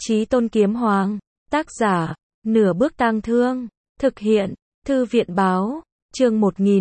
Chí Tôn Kiếm Hoàng. Tác giả, Nửa Bước Tang Thương. Thực hiện, Thư viện báo. Chương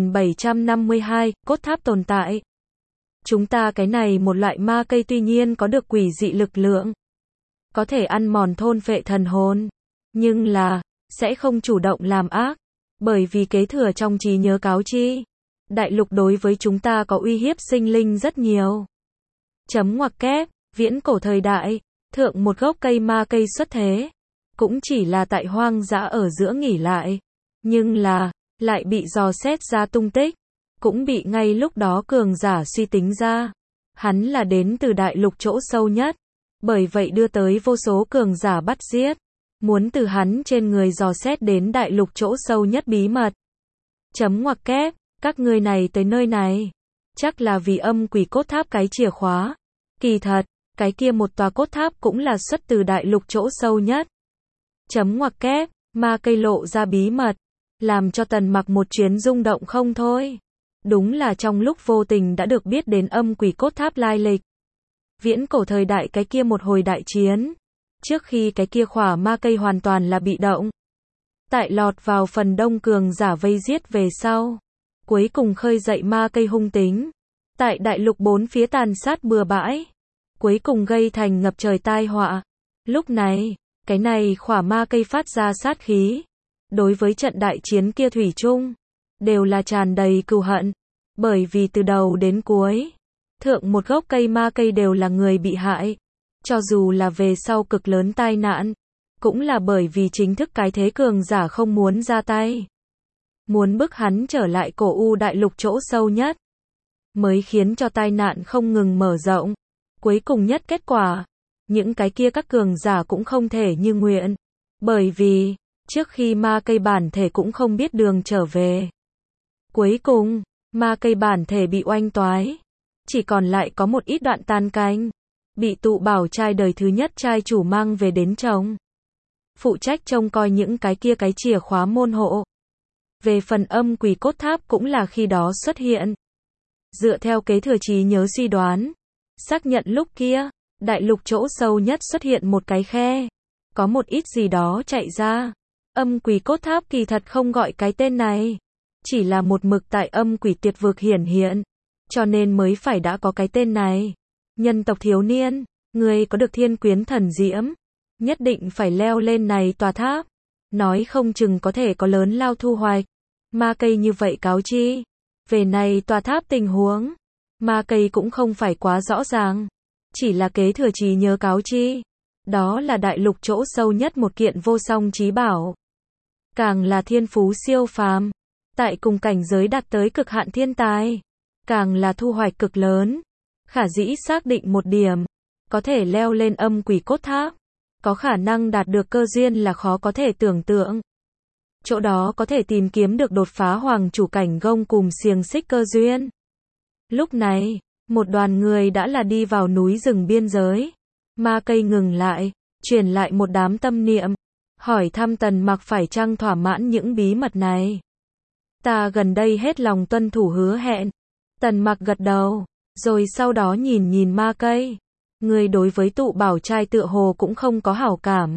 1752, cốt tháp tồn tại. Chúng ta cái này một loại ma cây tuy nhiên có được quỷ dị lực lượng, có thể ăn mòn thôn phệ thần hồn, nhưng là, sẽ không chủ động làm ác, bởi vì kế thừa trong trí nhớ cáo chi. Đại lục đối với chúng ta có uy hiếp sinh linh rất nhiều. Chấm ngoặc kép, viễn cổ thời đại, thượng một gốc cây ma cây xuất thế, cũng chỉ là tại hoang dã ở giữa nghỉ lại, nhưng là, lại bị dò xét ra tung tích, cũng bị ngay lúc đó cường giả suy tính ra. Hắn là đến từ đại lục chỗ sâu nhất, bởi vậy đưa tới vô số cường giả bắt giết, muốn từ hắn trên người dò xét đến đại lục chỗ sâu nhất bí mật. Chấm ngoặc kép, các ngươi này tới nơi này, chắc là vì âm quỷ cốt tháp cái chìa khóa. Kỳ thật, cái kia một tòa cốt tháp cũng là xuất từ đại lục chỗ sâu nhất. Chấm ngoặc kép, ma cây lộ ra bí mật, làm cho Tần Mặc một chuyến rung động không thôi. Đúng là trong lúc vô tình đã được biết đến âm quỷ cốt tháp lai lịch. Viễn cổ thời đại cái kia một hồi đại chiến, trước khi cái kia khỏa ma cây hoàn toàn là bị động, tại lọt vào phần đông cường giả vây giết về sau, cuối cùng khơi dậy ma cây hung tính, tại đại lục bốn phía tàn sát bừa bãi, cuối cùng gây thành ngập trời tai họa. Lúc này, cái này khỏa ma cây phát ra sát khí, đối với trận đại chiến kia thủy chung, đều là tràn đầy cừu hận, bởi vì từ đầu đến cuối, thượng một gốc cây ma cây đều là người bị hại, cho dù là về sau cực lớn tai nạn, cũng là bởi vì chính thức cái thế cường giả không muốn ra tay, muốn bức hắn trở lại cổ u đại lục chỗ sâu nhất, mới khiến cho tai nạn không ngừng mở rộng. Cuối cùng nhất kết quả, những cái kia các cường giả cũng không thể như nguyện, bởi vì, trước khi ma cây bản thể cũng không biết đường trở về. Cuối cùng, ma cây bản thể bị oanh toái, chỉ còn lại có một ít đoạn tan cành, bị tụ bảo trai đời thứ nhất trai chủ mang về đến trông, phụ trách trông coi những cái kia cái chìa khóa môn hộ. Về phần âm quỷ cốt tháp cũng là khi đó xuất hiện. Dựa theo kế thừa trí nhớ suy đoán, xác nhận lúc kia, đại lục chỗ sâu nhất xuất hiện một cái khe, có một ít gì đó chạy ra. Âm quỷ cốt tháp kỳ thật không gọi cái tên này, chỉ là một mực tại âm quỷ tuyệt vực hiển hiện, cho nên mới phải đã có cái tên này. Nhân tộc thiếu niên, người có được thiên quyến thần diễm, nhất định phải leo lên này tòa tháp, nói không chừng có thể có lớn lao thu hoạch. Ma cây như vậy cáo chi, về này tòa tháp tình huống, ma cây cũng không phải quá rõ ràng, chỉ là kế thừa trí nhớ cáo chi, đó là đại lục chỗ sâu nhất một kiện vô song chí bảo, càng là thiên phú siêu phàm, tại cùng cảnh giới đạt tới cực hạn thiên tài, càng là thu hoạch cực lớn. Khả dĩ xác định một điểm, có thể leo lên âm quỷ cốt tháp, có khả năng đạt được cơ duyên là khó có thể tưởng tượng. Chỗ đó có thể tìm kiếm được đột phá hoàng chủ cảnh gông cùm xiềng xích cơ duyên. Lúc này, một đoàn người đã là đi vào núi rừng biên giới. Ma cây ngừng lại, truyền lại một đám tâm niệm, hỏi thăm Tần Mặc phải chăng thỏa mãn những bí mật này. Ta gần đây hết lòng tuân thủ hứa hẹn. Tần Mặc gật đầu, rồi sau đó nhìn nhìn ma cây. Người đối với tụ bảo trai tựa hồ cũng không có hảo cảm.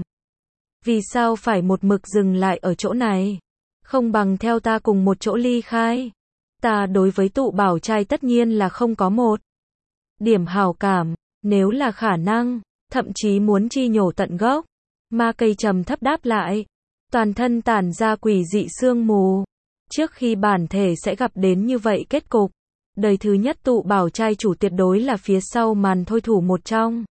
Vì sao phải một mực dừng lại ở chỗ này? Không bằng theo ta cùng một chỗ ly khai. Ta đối với tụ bảo trai tất nhiên là không có một điểm hảo cảm, nếu là khả năng, thậm chí muốn chi nhổ tận gốc. Ma cây trầm thấp đáp lại, toàn thân tản ra quỷ dị sương mù. Trước khi bản thể sẽ gặp đến như vậy kết cục, đời thứ nhất tụ bảo trai chủ tuyệt đối là phía sau màn thôi thủ một trong.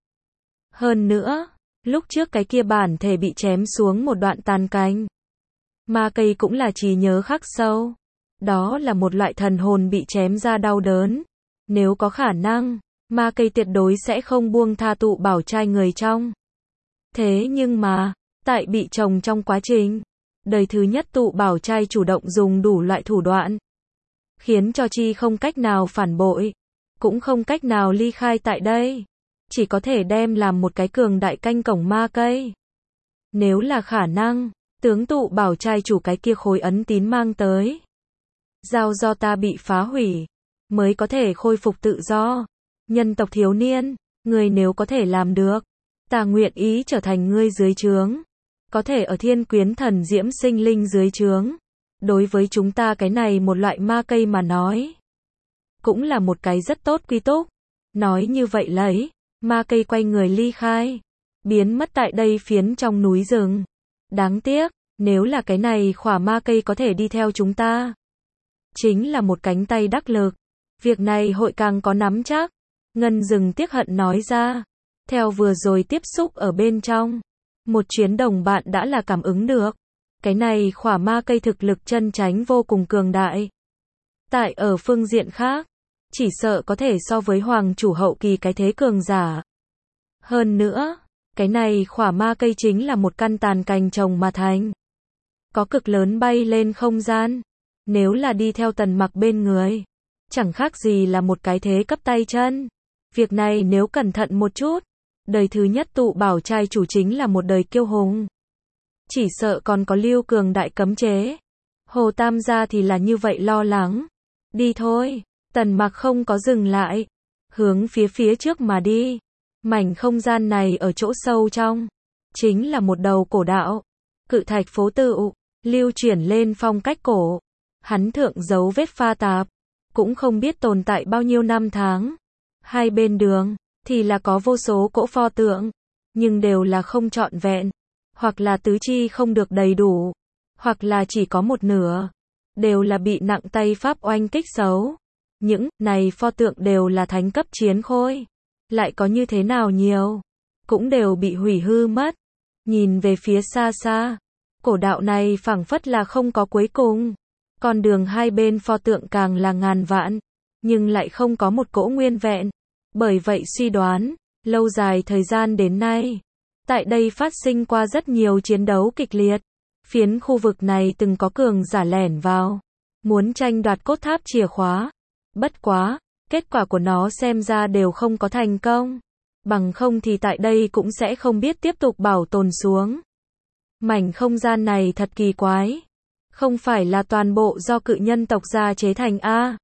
Hơn nữa, lúc trước cái kia bản thể bị chém xuống một đoạn tàn cành, ma cây cũng là trí nhớ khắc sâu. Đó là một loại thần hồn bị chém ra đau đớn. Nếu có khả năng, ma cây tuyệt đối sẽ không buông tha tụ bảo trai người trong. Thế nhưng mà, tại bị trồng trong quá trình, đời thứ nhất tụ bảo trai chủ động dùng đủ loại thủ đoạn, khiến cho chi không cách nào phản bội, cũng không cách nào ly khai tại đây, chỉ có thể đem làm một cái cường đại canh cổng ma cây. Nếu là khả năng, tướng tụ bảo trai chủ cái kia khối ấn tín mang tới, giao do ta bị phá hủy, mới có thể khôi phục tự do. Nhân tộc thiếu niên, người nếu có thể làm được, Ta nguyện ý trở thành ngươi dưới trướng. Có thể ở thiên quyến thần diễm sinh linh dưới trướng. Đối với chúng ta cái này một loại ma cây mà nói. Cũng là một cái rất tốt quy túc. Nói như vậy lấy, ma cây quay người ly khai. Biến mất tại đây phiến trong núi rừng. Đáng tiếc, nếu là cái này khỏa ma cây có thể đi theo chúng ta. Chính là một cánh tay đắc lực. Việc này hội càng có nắm chắc. Ngân Dừng tiếc hận nói ra. Theo vừa rồi tiếp xúc ở bên trong. Một chuyến đồng bạn đã là cảm ứng được. Cái này khỏa ma cây thực lực chân chánh vô cùng cường đại. Tại ở phương diện khác, chỉ sợ có thể so với hoàng chủ hậu kỳ cái thế cường giả. Hơn nữa, cái này khỏa ma cây chính là một căn tàn cành trồng mà thành. Có cực lớn bay lên không gian. Nếu là đi theo Tần Mặc bên người, chẳng khác gì là một cái thế cấp tay chân. Việc này nếu cẩn thận một chút, đời thứ nhất tụ bảo trai chủ chính là một đời kiêu hùng. Chỉ sợ còn có lưu cường đại cấm chế. Hồ Tam gia thì là như vậy lo lắng. Đi thôi. Tần Mặc không có dừng lại. Hướng phía trước mà đi. Mảnh không gian này ở chỗ sâu trong. Chính là một đầu cổ đạo. Cự thạch phố tự. Lưu chuyển lên phong cách cổ. Hắn thượng dấu vết pha tạp. Cũng không biết tồn tại bao nhiêu năm tháng. Hai bên đường. Thì là có vô số cỗ pho tượng. Nhưng đều là không trọn vẹn. Hoặc là tứ chi không được đầy đủ. Hoặc là chỉ có một nửa. Đều là bị nặng tay pháp oanh kích xấu. Những này pho tượng đều là thánh cấp chiến khôi. Lại có như thế nào nhiều. Cũng đều bị hủy hư mất. Nhìn về phía xa xa. Cổ đạo này phảng phất là không có cuối cùng. Con đường hai bên pho tượng càng là ngàn vạn. Nhưng lại không có một cỗ nguyên vẹn. Bởi vậy suy đoán, lâu dài thời gian đến nay. Tại đây phát sinh qua rất nhiều chiến đấu kịch liệt. Phiến khu vực này từng có cường giả lẻn vào. Muốn tranh đoạt cốt tháp chìa khóa. Bất quá, kết quả của nó xem ra đều không có thành công. Bằng không thì tại đây cũng sẽ không biết tiếp tục bảo tồn xuống. Mảnh không gian này thật kỳ quái. Không phải là toàn bộ do cự nhân tộc gia chế thành a?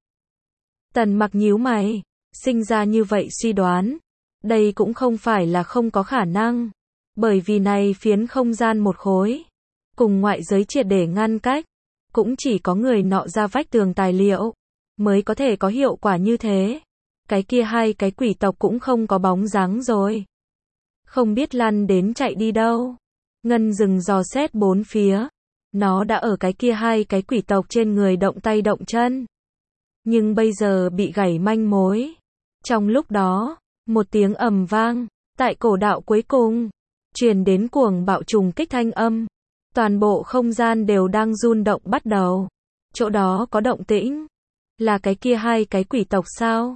Tần Mặc nhíu mày. Sinh ra như vậy suy đoán. Đây cũng không phải là không có khả năng. Bởi vì này phiến không gian một khối. Cùng ngoại giới triệt để ngăn cách. Cũng chỉ có người nọ ra vách tường tài liệu. Mới có thể có hiệu quả như thế. Cái kia hai cái quỷ tộc cũng không có bóng dáng rồi. Không biết lăn đến chạy đi đâu. Ngân Dừng dò xét bốn phía. Nó đã ở cái kia hai cái quỷ tộc trên người động tay động chân. Nhưng bây giờ bị gãy manh mối. Trong lúc đó, một tiếng ầm vang. Tại cổ đạo cuối cùng. Truyền đến cuồng bạo trùng kích thanh âm. Toàn bộ không gian đều đang run động bắt đầu. Chỗ đó có động tĩnh. Là cái kia hai cái quỷ tộc sao?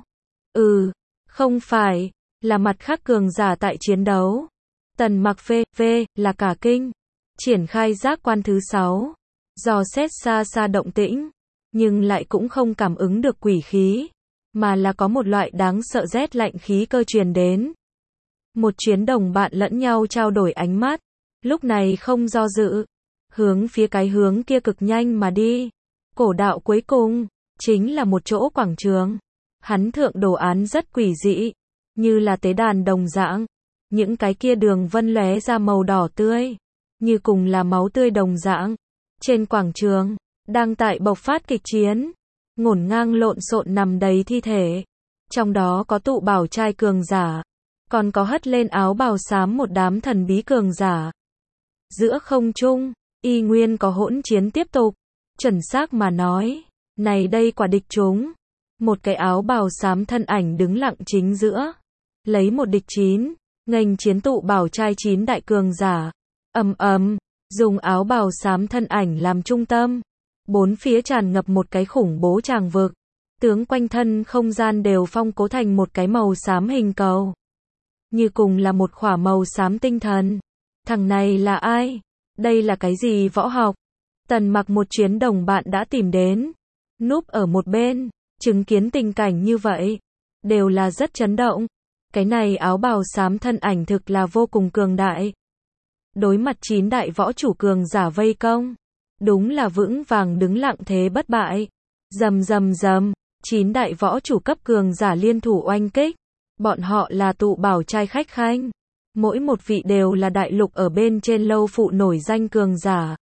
Không phải. Là mặt khác cường giả tại chiến đấu. Tần Mặc là cả kinh. Triển khai giác quan thứ 6. Dò xét xa xa động tĩnh. Nhưng lại cũng không cảm ứng được quỷ khí. Mà là có một loại đáng sợ rét lạnh khí cơ truyền đến. Một chuyến đồng bạn lẫn nhau trao đổi ánh mắt. Lúc này không do dự. Hướng phía cái hướng kia cực nhanh mà đi. Cổ đạo cuối cùng. Chính là một chỗ quảng trường. Hắn thượng đồ án rất quỷ dị. Như là tế đàn đồng dạng. Những cái kia đường vân lóe ra màu đỏ tươi. Như cùng là máu tươi đồng dạng. Trên quảng trường. Đang tại bộc phát kịch chiến. Ngổn ngang lộn xộn nằm đầy thi thể. Trong đó có tụ bảo trai cường giả. Còn có hất lên áo bào xám một đám thần bí cường giả. Giữa không trung, y nguyên có hỗn chiến tiếp tục. Chuẩn xác mà nói, này đây quả địch chúng. Một cái áo bào xám thân ảnh đứng lặng chính giữa. Lấy một địch 9, nghênh chiến tụ bảo trai 9 đại cường giả. Dùng áo bào xám thân ảnh làm trung tâm. Bốn phía tràn ngập một cái khủng bố tràng vực. Tướng quanh thân không gian đều phong cố thành một cái màu xám hình cầu. Như cùng là một khỏa màu xám tinh thần. Thằng này là ai? Đây là cái gì võ học? Tần Mặc một chuyến đồng bạn đã tìm đến. Núp ở một bên, chứng kiến tình cảnh như vậy. Đều là rất chấn động. Cái này áo bào xám thân ảnh thực là vô cùng cường đại. Đối mặt 9 đại võ chủ cường giả vây công. Đúng là vững vàng đứng lặng thế bất bại. Rầm rầm rầm, 9 đại võ chủ cấp cường giả liên thủ oanh kích. Bọn họ là tụ bảo trai khách khanh. Mỗi một vị đều là đại lục ở bên trên lâu phụ nổi danh cường giả.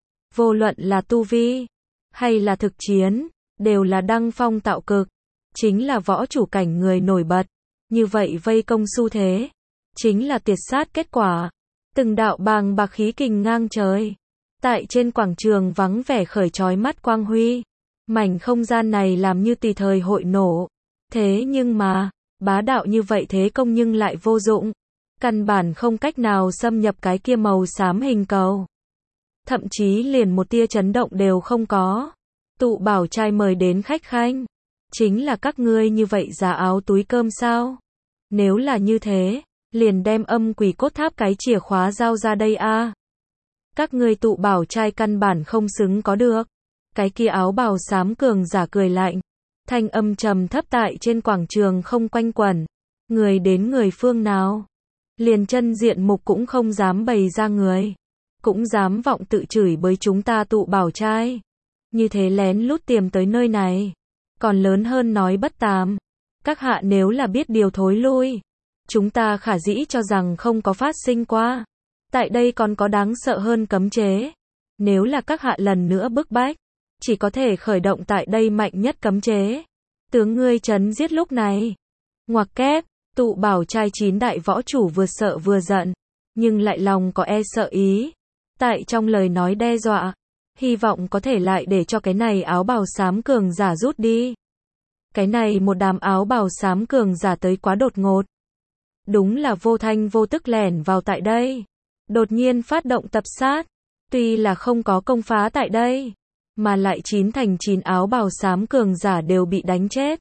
Vô luận là tu vi, hay là thực chiến, đều là đăng phong tạo cực. Chính là võ chủ cảnh người nổi bật. Như vậy vây công xu thế, chính là tiệt sát kết quả. Từng đạo bàng bạc khí kình ngang trời. Tại trên quảng trường vắng vẻ khởi chói mắt quang huy. Mảnh không gian này làm như tùy thời hội nổ. Thế nhưng mà, bá đạo như vậy thế công nhưng lại vô dụng. Căn bản không cách nào xâm nhập cái kia màu xám hình cầu. Thậm chí liền một tia chấn động đều không có. Tụ bảo trai mời đến khách khanh. Chính là các ngươi như vậy giá áo túi cơm sao? Nếu là như thế, liền đem âm quỷ cốt tháp cái chìa khóa giao ra đây a. Các ngươi tụ bảo trai căn bản không xứng có được. Cái kia áo bào xám cường giả cười lạnh. Thanh âm trầm thấp tại trên quảng trường không quanh quẩn. Người đến người phương nào? Liền chân diện mục cũng không dám bày ra người. Cũng dám vọng tự chửi bới chúng ta tụ bảo trai. Như thế lén lút tiềm tới nơi này. Còn lớn hơn nói bất tàm. Các hạ nếu là biết điều thối lui. Chúng ta khả dĩ cho rằng không có phát sinh qua. Tại đây còn có đáng sợ hơn cấm chế. Nếu là các hạ lần nữa bức bách, chỉ có thể khởi động tại đây mạnh nhất cấm chế. Tướng ngươi trấn giết lúc này. Ngoặc kép, tụ bảo trai 9 đại võ chủ vừa sợ vừa giận. Nhưng lại lòng có e sợ ý. Tại trong lời nói đe dọa. Hy vọng có thể lại để cho cái này áo bào xám cường giả rút đi. Cái này một đám áo bào xám cường giả tới quá đột ngột. Đúng là vô thanh vô tức lẻn vào tại đây. Đột nhiên phát động tập sát. Tuy là không có công phá tại đây. Mà lại 9 thành 9 áo bào xám cường giả đều bị đánh chết.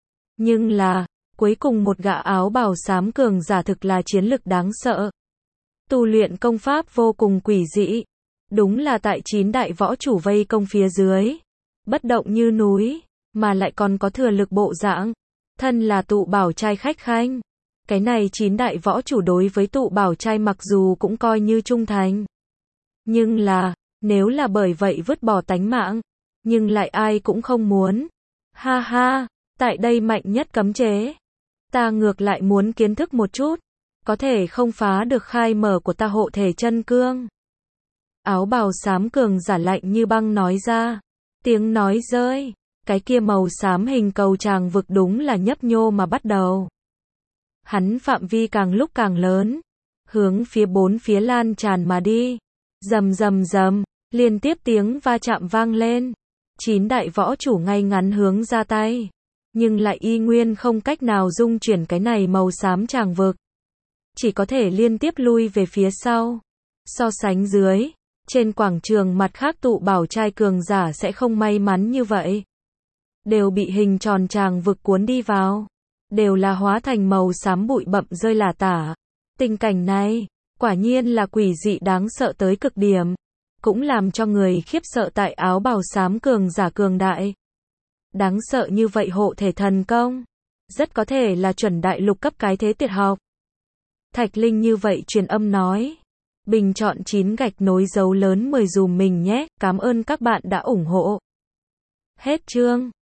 Nhưng là, cuối cùng một gã áo bào xám cường giả thực là chiến lực đáng sợ. Tu luyện công pháp vô cùng quỷ dị. Đúng là tại 9 đại võ chủ vây công phía dưới. Bất động như núi, mà lại còn có thừa lực bộ dạng. Thân là tụ bảo trai khách khanh. Cái này 9 đại võ chủ đối với tụ bảo trai mặc dù cũng coi như trung thành. Nhưng là, nếu là bởi vậy vứt bỏ tánh mạng, nhưng lại ai cũng không muốn. Ha ha, tại đây mạnh nhất cấm chế. Ta ngược lại muốn kiến thức một chút. Có thể không phá được khai mở của ta hộ thể chân cương. Áo bào xám cường giả lạnh như băng nói ra. Tiếng nói rơi. Cái kia màu xám hình cầu tràng vực đúng là nhấp nhô mà bắt đầu. Hắn phạm vi càng lúc càng lớn. Hướng phía bốn phía lan tràn mà đi. Rầm rầm rầm. Liên tiếp tiếng va chạm vang lên. 9 đại võ chủ ngay ngắn hướng ra tay. Nhưng lại y nguyên không cách nào dung chuyển cái này màu xám tràng vực. Chỉ có thể liên tiếp lui về phía sau. So sánh dưới. Trên quảng trường mặt khác tụ bảo trai cường giả sẽ không may mắn như vậy. Đều bị hình tròn tràng vực cuốn đi vào. Đều là hóa thành màu xám bụi bặm rơi lả tả. Tình cảnh này, quả nhiên là quỷ dị đáng sợ tới cực điểm. Cũng làm cho người khiếp sợ tại áo bào xám cường giả cường đại. Đáng sợ như vậy hộ thể thần công. Rất có thể là chuẩn đại lục cấp cái thế tuyệt học. Thạch Linh như vậy truyền âm nói. Bình chọn 9 gạch nối dấu lớn 10 dùm mình nhé. Cảm ơn các bạn đã ủng hộ. Hết chương.